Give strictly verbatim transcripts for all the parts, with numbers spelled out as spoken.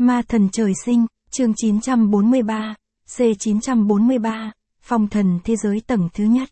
Ma thần trời sinh, chương chín trăm bốn mươi ba, C chín trăm bốn mươi ba, phong thần thế giới tầng thứ nhất.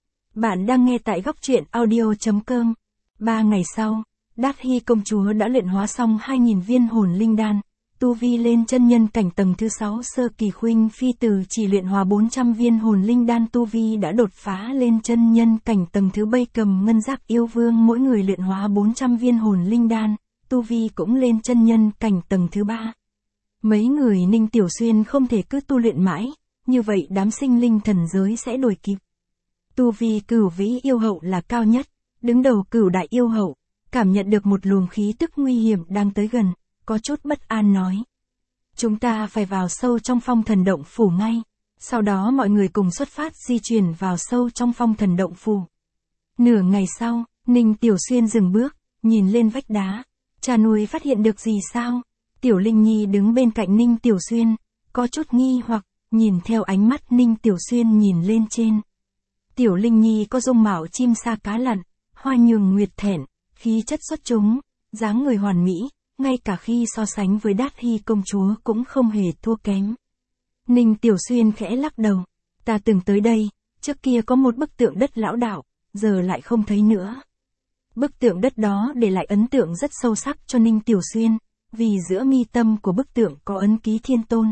Bạn đang nghe tại góc truyện audio.com. Ba ngày sau, Đát Hy công chúa đã luyện hóa xong hai nghìn viên hồn linh đan, tu vi lên chân nhân cảnh tầng thứ sáu sơ kỳ. Khuynh Phi Từ chỉ luyện hóa bốn trăm viên hồn linh đan, tu vi đã đột phá lên chân nhân cảnh tầng thứ bảy. Cầm Ngân Giác yêu vương mỗi người luyện hóa bốn trăm viên hồn linh đan, tu vi cũng lên chân nhân cảnh tầng thứ ba. Mấy người Ninh Tiểu Xuyên không thể cứ tu luyện mãi, như vậy đám sinh linh thần giới sẽ đuổi kịp. Tu vi Cửu Vĩ yêu hậu là cao nhất, đứng đầu Cửu Đại yêu hậu, cảm nhận được một luồng khí tức nguy hiểm đang tới gần, có chút bất an nói. Chúng ta phải vào sâu trong phong thần động phủ ngay. Sau đó mọi người cùng xuất phát di chuyển vào sâu trong phong thần động phủ. Nửa ngày sau, Ninh Tiểu Xuyên dừng bước, nhìn lên vách đá. Cha nuôi phát hiện được gì sao? Tiểu Linh Nhi đứng bên cạnh Ninh Tiểu Xuyên, có chút nghi hoặc, nhìn theo ánh mắt Ninh Tiểu Xuyên nhìn lên trên. Tiểu Linh Nhi có dung mạo chim sa cá lặn, hoa nhường nguyệt thẹn, khí chất xuất chúng, dáng người hoàn mỹ, ngay cả khi so sánh với Đát Hy công chúa cũng không hề thua kém. Ninh Tiểu Xuyên khẽ lắc đầu, ta từng tới đây, trước kia có một bức tượng đất lão đạo, giờ lại không thấy nữa. Bức tượng đất đó để lại ấn tượng rất sâu sắc cho Ninh Tiểu Xuyên, vì giữa mi tâm của bức tượng có ấn ký thiên tôn.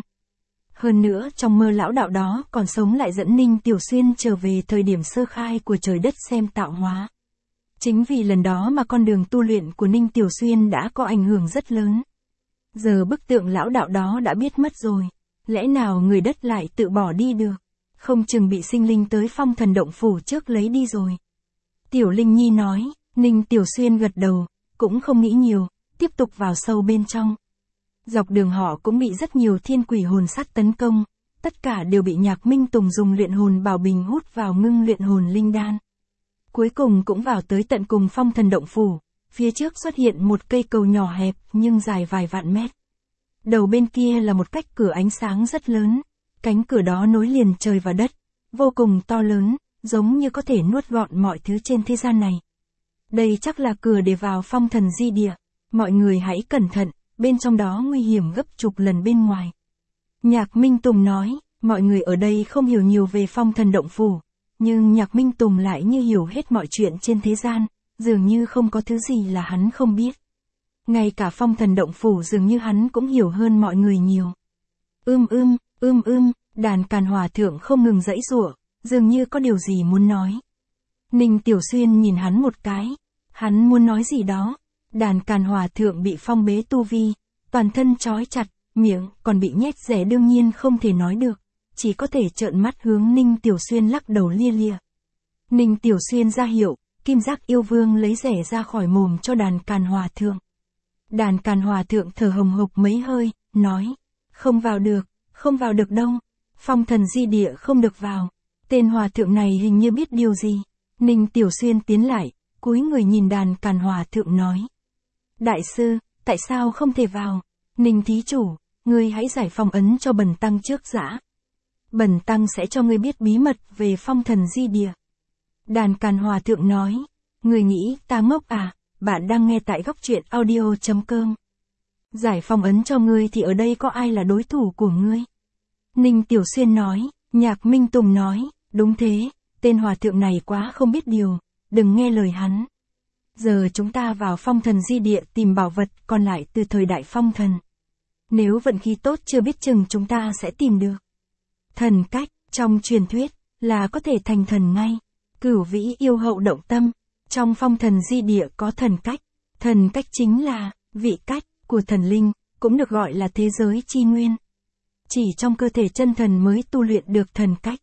Hơn nữa trong mơ lão đạo đó còn sống lại dẫn Ninh Tiểu Xuyên trở về thời điểm sơ khai của trời đất xem tạo hóa. Chính vì lần đó mà con đường tu luyện của Ninh Tiểu Xuyên đã có ảnh hưởng rất lớn. Giờ bức tượng lão đạo đó đã biết mất rồi, lẽ nào người đất lại tự bỏ đi được, không chừng bị sinh linh tới phong thần động phủ trước lấy đi rồi. Tiểu Linh Nhi nói. Ninh Tiểu Xuyên gật đầu, cũng không nghĩ nhiều, tiếp tục vào sâu bên trong. Dọc đường họ cũng bị rất nhiều thiên quỷ hồn sát tấn công, tất cả đều bị Nhạc Minh Tùng dùng luyện hồn bảo bình hút vào ngưng luyện hồn linh đan. Cuối cùng cũng vào tới tận cùng phong thần động phủ, phía trước xuất hiện một cây cầu nhỏ hẹp nhưng dài vài vạn mét. Đầu bên kia là một cách cửa ánh sáng rất lớn, cánh cửa đó nối liền trời và đất, vô cùng to lớn, giống như có thể nuốt gọn mọi thứ trên thế gian này. Đây chắc là cửa để vào phong thần di địa, mọi người hãy cẩn thận, bên trong đó nguy hiểm gấp chục lần bên ngoài. Nhạc Minh Tùng nói, mọi người ở đây không hiểu nhiều về phong thần động phủ, nhưng Nhạc Minh Tùng lại như hiểu hết mọi chuyện trên thế gian, dường như không có thứ gì là hắn không biết. Ngay cả phong thần động phủ dường như hắn cũng hiểu hơn mọi người nhiều. Ưm ưm, ưm ưm, đàn Càn Hòa Thượng không ngừng giãy giụa, dường như có điều gì muốn nói. Ninh Tiểu Xuyên nhìn hắn một cái. Hắn muốn nói gì đó, đàn Càn Hòa Thượng bị phong bế tu vi, toàn thân trói chặt, miệng còn bị nhét rẻ đương nhiên không thể nói được, chỉ có thể trợn mắt hướng Ninh Tiểu Xuyên lắc đầu lia lịa. Ninh Tiểu Xuyên ra hiệu, Kim Giác yêu vương lấy rẻ ra khỏi mồm cho đàn Càn Hòa Thượng. Đàn Càn Hòa Thượng thở hồng hộc mấy hơi, nói, không vào được, không vào được đâu, phong thần di địa không được vào, tên Hòa Thượng này hình như biết điều gì. Ninh Tiểu Xuyên tiến lại, cúi người nhìn đàn Càn Hòa Thượng nói. Đại sư, tại sao không thể vào? Ninh thí chủ, ngươi hãy giải phong ấn cho Bần Tăng trước đã. Bần Tăng sẽ cho ngươi biết bí mật về phong thần di địa. Đàn Càn Hòa Thượng nói, ngươi nghĩ ta ngốc à, bạn đang nghe tại góc truyện audio.com. Giải phong ấn cho ngươi thì ở đây có ai là đối thủ của ngươi? Ninh Tiểu Xuyên nói, Nhạc Minh Tùng nói, đúng thế, tên Hòa Thượng này quá không biết điều. Đừng nghe lời hắn. Giờ chúng ta vào phong thần di địa tìm bảo vật còn lại từ thời đại phong thần. Nếu vận khí tốt chưa biết chừng chúng ta sẽ tìm được. Thần cách, trong truyền thuyết, là có thể thành thần ngay. Cửu Vĩ yêu hậu động tâm. Trong phong thần di địa có thần cách. Thần cách chính là, vị cách, của thần linh, cũng được gọi là thế giới chi nguyên. Chỉ trong cơ thể chân thần mới tu luyện được thần cách.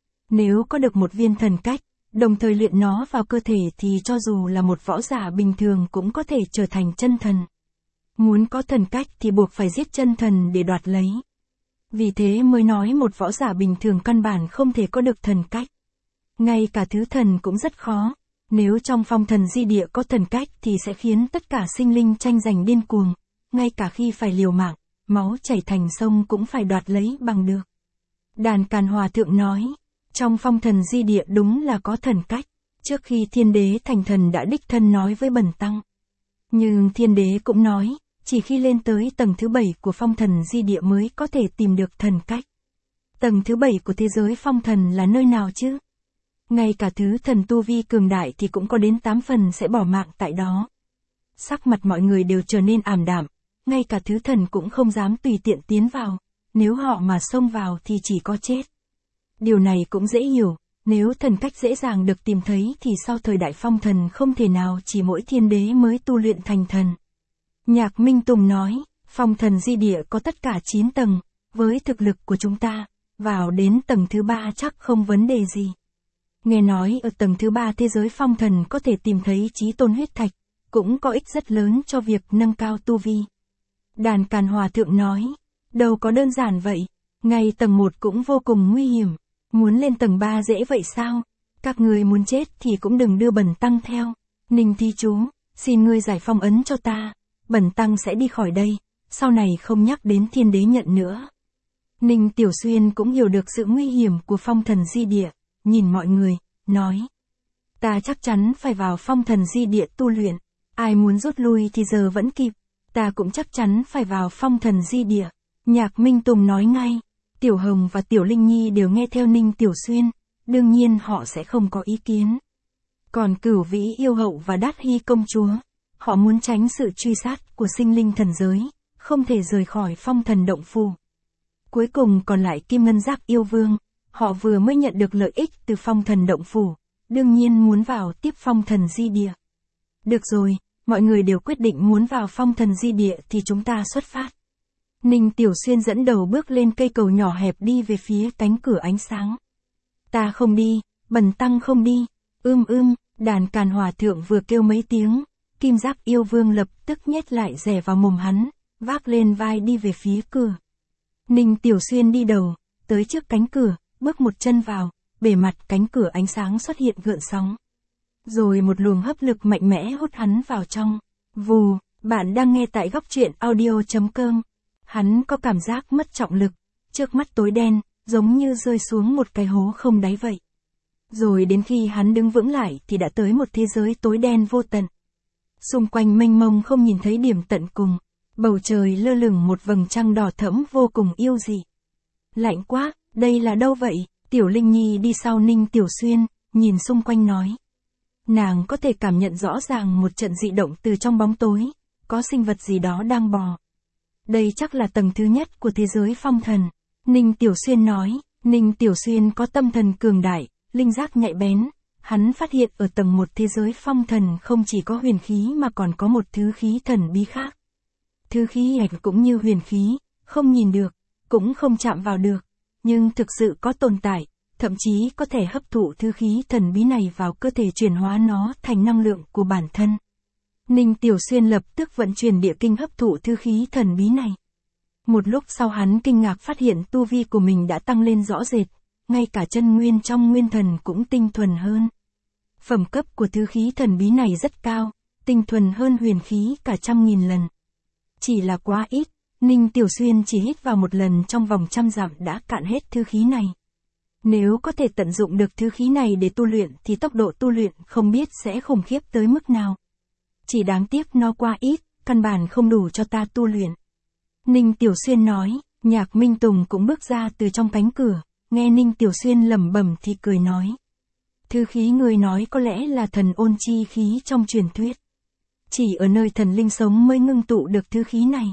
Nếu có được một viên thần cách, đồng thời luyện nó vào cơ thể thì cho dù là một võ giả bình thường cũng có thể trở thành chân thần. Muốn có thần cách thì buộc phải giết chân thần để đoạt lấy. Vì thế mới nói một võ giả bình thường căn bản không thể có được thần cách. Ngay cả thứ thần cũng rất khó. Nếu trong phong thần di địa có thần cách thì sẽ khiến tất cả sinh linh tranh giành điên cuồng. Ngay cả khi phải liều mạng, máu chảy thành sông cũng phải đoạt lấy bằng được. Đàn Càn Hòa Thượng nói. Trong phong thần di địa đúng là có thần cách, trước khi thiên đế thành thần đã đích thân nói với Bần Tăng. Nhưng thiên đế cũng nói, chỉ khi lên tới tầng thứ bảy của phong thần di địa mới có thể tìm được thần cách. Tầng thứ bảy của thế giới phong thần là nơi nào chứ? Ngay cả thứ thần tu vi cường đại thì cũng có đến tám phần sẽ bỏ mạng tại đó. Sắc mặt mọi người đều trở nên ảm đạm, ngay cả thứ thần cũng không dám tùy tiện tiến vào, nếu họ mà xông vào thì chỉ có chết. Điều này cũng dễ hiểu, nếu thần cách dễ dàng được tìm thấy thì sau thời đại phong thần không thể nào chỉ mỗi thiên đế mới tu luyện thành thần. Nhạc Minh Tùng nói, phong thần di địa có tất cả chín tầng, với thực lực của chúng ta, vào đến tầng thứ ba chắc không vấn đề gì. Nghe nói ở tầng thứ ba thế giới phong thần có thể tìm thấy chí tôn huyết thạch, cũng có ích rất lớn cho việc nâng cao tu vi. Đàn Càn Hòa Thượng nói, đâu có đơn giản vậy, ngay tầng một cũng vô cùng nguy hiểm, muốn lên tầng ba dễ vậy sao? Các người muốn chết thì cũng đừng đưa Bần Tăng theo. Ninh Thí Chú, xin ngươi giải phong ấn cho ta, Bần Tăng sẽ đi khỏi đây, sau này không nhắc đến thiên đế nhận nữa. Ninh Tiểu Xuyên cũng hiểu được sự nguy hiểm của phong thần di địa, nhìn mọi người, nói. Ta chắc chắn phải vào phong thần di địa tu luyện, ai muốn rút lui thì giờ vẫn kịp, ta cũng chắc chắn phải vào phong thần di địa. Nhạc Minh Tùng nói ngay, Tiểu Hồng và Tiểu Linh Nhi đều nghe theo Ninh Tiểu Xuyên, đương nhiên họ sẽ không có ý kiến. Còn Cửu Vĩ Yêu Hậu và Đát Hy Công Chúa, họ muốn tránh sự truy sát của sinh linh thần giới, không thể rời khỏi phong thần động phủ. Cuối cùng còn lại Kim Ngân Giác Yêu Vương, họ vừa mới nhận được lợi ích từ phong thần động phủ, đương nhiên muốn vào tiếp phong thần di địa. Được rồi, mọi người đều quyết định muốn vào phong thần di địa thì chúng ta xuất phát. Ninh Tiểu Xuyên dẫn đầu bước lên cây cầu nhỏ hẹp đi về phía cánh cửa ánh sáng. Ta không đi, Bần Tăng không đi, ưm ưm, Đàn Càn Hòa Thượng vừa kêu mấy tiếng, Kim Giác Yêu Vương lập tức nhét lại rẻ vào mồm hắn, vác lên vai đi về phía cửa. Ninh Tiểu Xuyên đi đầu, tới trước cánh cửa, bước một chân vào, bề mặt cánh cửa ánh sáng xuất hiện gợn sóng. Rồi một luồng hấp lực mạnh mẽ hút hắn vào trong. Vù, bạn đang nghe tại góc truyện audio chấm com. Hắn có cảm giác mất trọng lực, trước mắt tối đen, giống như rơi xuống một cái hố không đáy vậy. Rồi đến khi hắn đứng vững lại thì đã tới một thế giới tối đen vô tận. Xung quanh mênh mông không nhìn thấy điểm tận cùng, bầu trời lơ lửng một vầng trăng đỏ thẫm vô cùng yêu dị. Lạnh quá, đây là đâu vậy? Tiểu Linh Nhi đi sau Ninh Tiểu Xuyên, nhìn xung quanh nói. Nàng có thể cảm nhận rõ ràng một trận dị động từ trong bóng tối, có sinh vật gì đó đang bò. Đây chắc là tầng thứ nhất của thế giới phong thần. Ninh Tiểu Xuyên nói, Ninh Tiểu Xuyên có tâm thần cường đại, linh giác nhạy bén. Hắn phát hiện ở tầng một thế giới phong thần không chỉ có huyền khí mà còn có một thứ khí thần bí khác. Thứ khí này cũng như huyền khí, không nhìn được, cũng không chạm vào được, nhưng thực sự có tồn tại, thậm chí có thể hấp thụ thứ khí thần bí này vào cơ thể chuyển hóa nó thành năng lượng của bản thân. Ninh Tiểu Xuyên lập tức vận chuyển địa kinh hấp thụ thứ khí thần bí này. Một lúc sau hắn kinh ngạc phát hiện tu vi của mình đã tăng lên rõ rệt, ngay cả chân nguyên trong nguyên thần cũng tinh thuần hơn. Phẩm cấp của thứ khí thần bí này rất cao, tinh thuần hơn huyền khí cả trăm nghìn lần. Chỉ là quá ít, Ninh Tiểu Xuyên chỉ hít vào một lần trong vòng trăm dặm đã cạn hết thứ khí này. Nếu có thể tận dụng được thứ khí này để tu luyện thì tốc độ tu luyện không biết sẽ khủng khiếp tới mức nào. Chỉ đáng tiếc nó quá ít, căn bản không đủ cho ta tu luyện. Ninh Tiểu Xuyên nói, Nhạc Minh Tùng cũng bước ra từ trong cánh cửa, nghe Ninh Tiểu Xuyên lẩm bẩm thì cười nói. Thứ khí người nói có lẽ là thần ôn chi khí trong truyền thuyết. Chỉ ở nơi thần linh sống mới ngưng tụ được thứ khí này.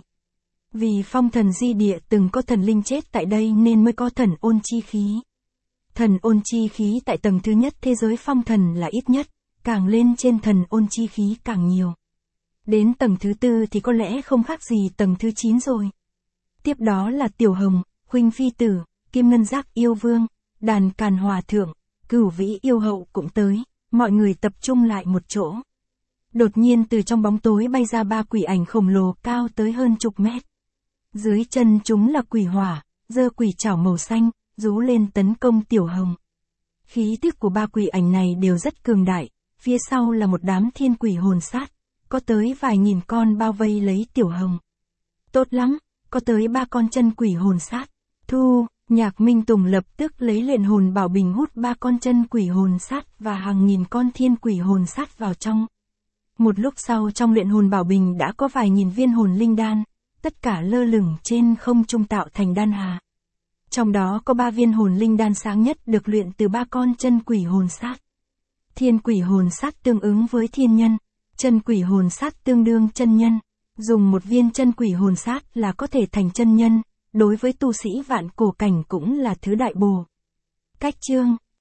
Vì phong thần di địa từng có thần linh chết tại đây nên mới có thần ôn chi khí. Thần ôn chi khí tại tầng thứ nhất thế giới phong thần là ít nhất, càng lên trên thần ôn chi khí càng nhiều. Đến tầng thứ tư thì có lẽ không khác gì tầng thứ chín rồi. Tiếp đó là Tiểu Hồng, Huynh Phi Tử, Kim Ngân Giác Yêu Vương, Đàn Càn Hòa Thượng, Cửu Vĩ Yêu Hậu cũng tới, mọi người tập trung lại một chỗ. Đột nhiên từ trong bóng tối bay ra ba quỷ ảnh khổng lồ cao tới hơn chục mét. Dưới chân chúng là quỷ hỏa, giơ quỷ trảo màu xanh, rú lên tấn công Tiểu Hồng. Khí tức của ba quỷ ảnh này đều rất cường đại, phía sau là một đám thiên quỷ hồn sát, có tới vài nghìn con bao vây lấy Tiểu Hồng. Tốt lắm, có tới ba con chân quỷ hồn sát. Thu, Nhạc Minh Tùng lập tức lấy luyện hồn bảo bình hút ba con chân quỷ hồn sát và hàng nghìn con thiên quỷ hồn sát vào trong. Một lúc sau trong luyện hồn bảo bình đã có vài nghìn viên hồn linh đan, tất cả lơ lửng trên không trung tạo thành đan hà. Trong đó có ba viên hồn linh đan sáng nhất được luyện từ ba con chân quỷ hồn sát. Thiên quỷ hồn sát tương ứng với thiên nhân, chân quỷ hồn sát tương đương chân nhân. Dùng một viên chân quỷ hồn sát là có thể thành chân nhân, đối với tu sĩ vạn cổ cảnh cũng là thứ đại bổ. Cách chương